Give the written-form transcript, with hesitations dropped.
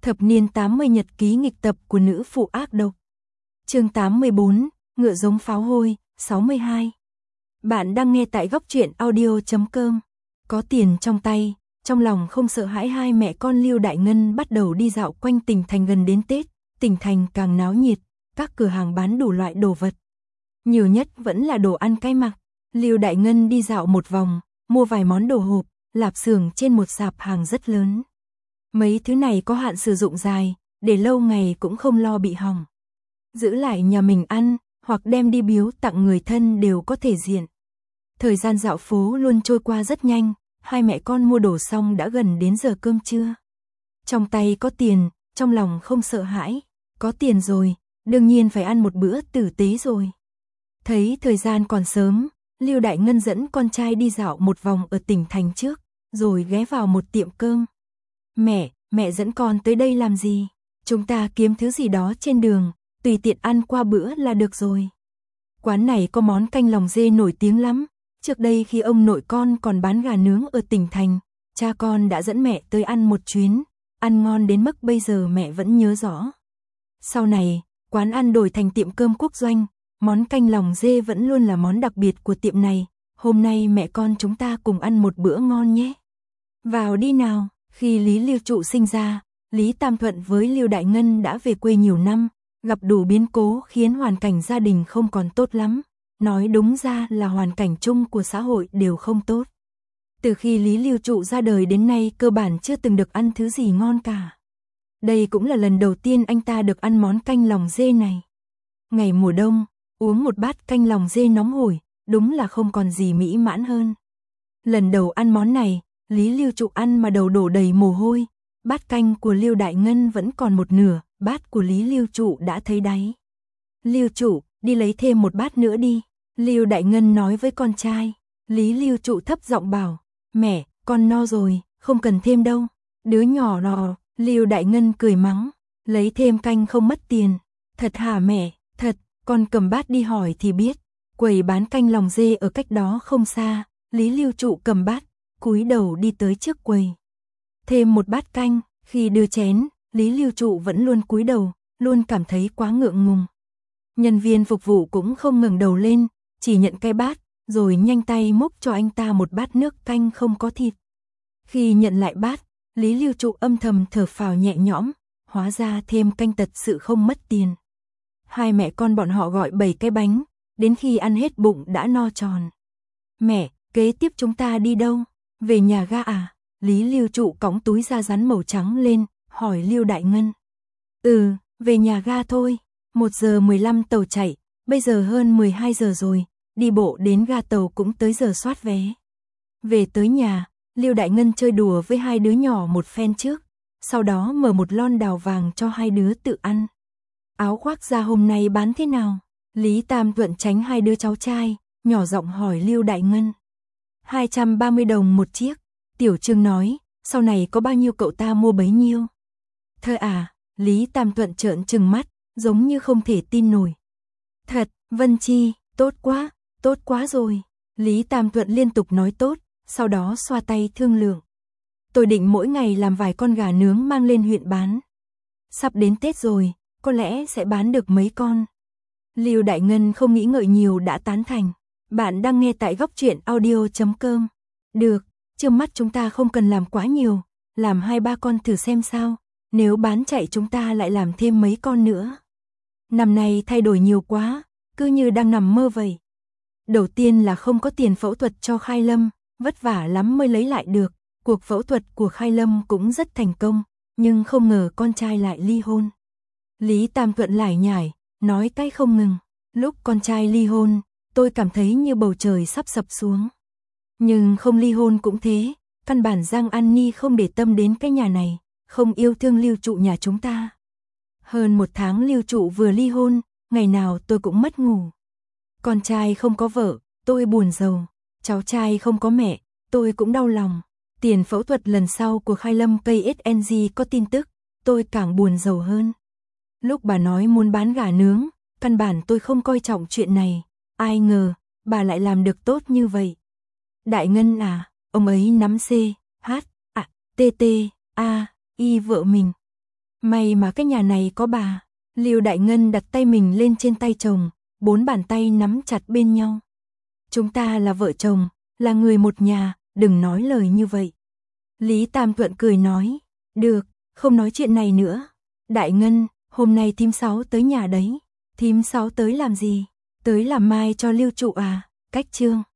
Thập niên 80 nhật ký nghịch tập của nữ phụ ác độc. Chương 84, ngựa giống pháo hôi, 62. Bạn đang nghe tại góc truyện audio.com. Có tiền trong tay, trong lòng không sợ hãi, hai mẹ con Lưu Đại Ngân bắt đầu đi dạo quanh tỉnh thành. Gần đến Tết, tỉnh thành càng náo nhiệt, các cửa hàng bán đủ loại đồ vật. Nhiều nhất vẫn là đồ ăn cái mặc. Lưu Đại Ngân đi dạo một vòng, mua vài món đồ hộp, lạp xưởng trên một sạp hàng rất lớn. Mấy thứ này có hạn sử dụng dài, để lâu ngày cũng không lo bị hỏng. Giữ lại nhà mình ăn, hoặc đem đi biếu tặng người thân đều có thể diện. Thời gian dạo phố luôn trôi qua rất nhanh, hai mẹ con mua đồ xong đã gần đến giờ cơm trưa. Trong tay có tiền, trong lòng không sợ hãi, có tiền rồi, đương nhiên phải ăn một bữa tử tế rồi. Thấy thời gian còn sớm, Lưu Đại Ngân dẫn con trai đi dạo một vòng ở tỉnh thành trước, rồi ghé vào một tiệm cơm. Mẹ dẫn con tới đây làm gì? Chúng ta kiếm thứ gì đó trên đường, tùy tiện ăn qua bữa là được rồi. Quán này có món canh lòng dê nổi tiếng lắm. Trước đây khi ông nội con còn bán gà nướng ở tỉnh thành, cha con đã dẫn mẹ tới ăn một chuyến, ăn ngon đến mức bây giờ mẹ vẫn nhớ rõ. Sau này, quán ăn đổi thành tiệm cơm quốc doanh, món canh lòng dê vẫn luôn là món đặc biệt của tiệm này. Hôm nay mẹ con chúng ta cùng ăn một bữa ngon nhé. Vào đi nào. Khi Lý Lưu Trụ sinh ra, Lý Tam Thuận với Lưu Đại Ngân đã về quê nhiều năm, gặp đủ biến cố khiến hoàn cảnh gia đình không còn tốt lắm. Nói đúng ra là hoàn cảnh chung của xã hội đều không tốt. Từ khi Lý Lưu Trụ ra đời đến nay cơ bản chưa từng được ăn thứ gì ngon cả. Đây cũng là lần đầu tiên anh ta được ăn món canh lòng dê này. Ngày mùa đông, uống một bát canh lòng dê nóng hổi, đúng là không còn gì mỹ mãn hơn. Lần đầu ăn món này, Lý Lưu Trụ ăn mà đầu đổ đầy mồ hôi, bát canh của Lưu Đại Ngân vẫn còn một nửa, bát của Lý Lưu Trụ đã thấy đáy. Lưu Trụ, đi lấy thêm một bát nữa đi, Lưu Đại Ngân nói với con trai. Lý Lưu Trụ thấp giọng bảo, mẹ, con no rồi, không cần thêm đâu. Đứa nhỏ nọ, Lưu Đại Ngân cười mắng, lấy thêm canh không mất tiền. Thật hả mẹ? Thật, con cầm bát đi hỏi thì biết. Quầy bán canh lòng dê ở cách đó không xa, Lý Lưu Trụ cầm bát, cúi đầu đi tới trước quầy. Thêm một bát canh, khi đưa chén, Lý Lưu Trụ vẫn luôn cúi đầu, luôn cảm thấy quá ngượng ngùng. Nhân viên phục vụ cũng không ngẩng đầu lên, chỉ nhận cái bát, rồi nhanh tay múc cho anh ta một bát nước canh không có thịt. Khi nhận lại bát, Lý Lưu Trụ âm thầm thở phào nhẹ nhõm, hóa ra thêm canh thật sự không mất tiền. Hai mẹ con bọn họ gọi 7 cái bánh, đến khi ăn hết bụng đã no tròn. Mẹ, kế tiếp chúng ta đi đâu? Về nhà ga à? Lý Lưu Trụ cõng túi da rắn màu trắng lên, hỏi Lưu Đại Ngân. Về nhà ga thôi. 1 giờ 15 tàu chạy, bây giờ hơn 12 giờ rồi, đi bộ đến ga tàu cũng tới giờ soát vé. Về tới nhà, Lưu Đại Ngân chơi đùa với hai đứa nhỏ một phen trước, sau đó mở một lon đào vàng cho hai đứa tự ăn. Áo khoác da hôm nay bán thế nào? Lý Tam Thuận tránh hai đứa cháu trai, nhỏ giọng hỏi Lưu Đại Ngân. 230 đồng một chiếc, Tiểu Trương nói, sau này có bao nhiêu cậu ta mua bấy nhiêu. Thơ à, Lý Tam Thuận trợn trừng mắt, giống như không thể tin nổi. Thật, Vân Chi, tốt quá rồi. Lý Tam Thuận liên tục nói tốt, sau đó xoa tay thương lượng. Tôi định mỗi ngày làm vài con gà nướng mang lên huyện bán. Sắp đến Tết rồi, có lẽ sẽ bán được mấy con. Lưu Đại Ngân không nghĩ ngợi nhiều đã tán thành. Bạn đang nghe tại góc truyện audio.com. Được, trước mắt chúng ta không cần làm quá nhiều, làm 2-3 con thử xem sao, nếu bán chạy chúng ta lại làm thêm mấy con nữa. Năm nay thay đổi nhiều quá, cứ như đang nằm mơ vậy. Đầu tiên là không có tiền phẫu thuật cho Khai Lâm, vất vả lắm mới lấy lại được, cuộc phẫu thuật của Khai Lâm cũng rất thành công, nhưng không ngờ con trai lại ly hôn. Lý Tam Thuận lải nhải, nói cái không ngừng, lúc con trai ly hôn, tôi cảm thấy như bầu trời sắp sập xuống. Nhưng không ly hôn cũng thế, căn bản Giang An Ni không để tâm đến cái nhà này, không yêu thương Lưu Trụ nhà chúng ta. Hơn 1 tháng Lưu Trụ vừa ly hôn, ngày nào tôi cũng mất ngủ. Con trai không có vợ, tôi buồn rầu. Cháu trai không có mẹ, tôi cũng đau lòng. Tiền phẫu thuật lần sau của Khai Lâm KSNG có tin tức, tôi càng buồn rầu hơn. Lúc bà nói muốn bán gà nướng, căn bản tôi không coi trọng chuyện này. Ai ngờ, bà lại làm được tốt như vậy. Đại Ngân à, ông ấy nắm C, H, A, T, T, A, Y vợ mình. May mà cái nhà này có bà. Lưu Đại Ngân đặt tay mình lên trên tay chồng, 4 bàn tay nắm chặt bên nhau. Chúng ta là vợ chồng, là người một nhà, đừng nói lời như vậy. Lý Tam Thuận cười nói, được, không nói chuyện này nữa. Đại Ngân, hôm nay thím Sáu tới nhà đấy. Thím Sáu tới làm gì? Tới làm mai cho Lưu Trụ à? Cách Trương.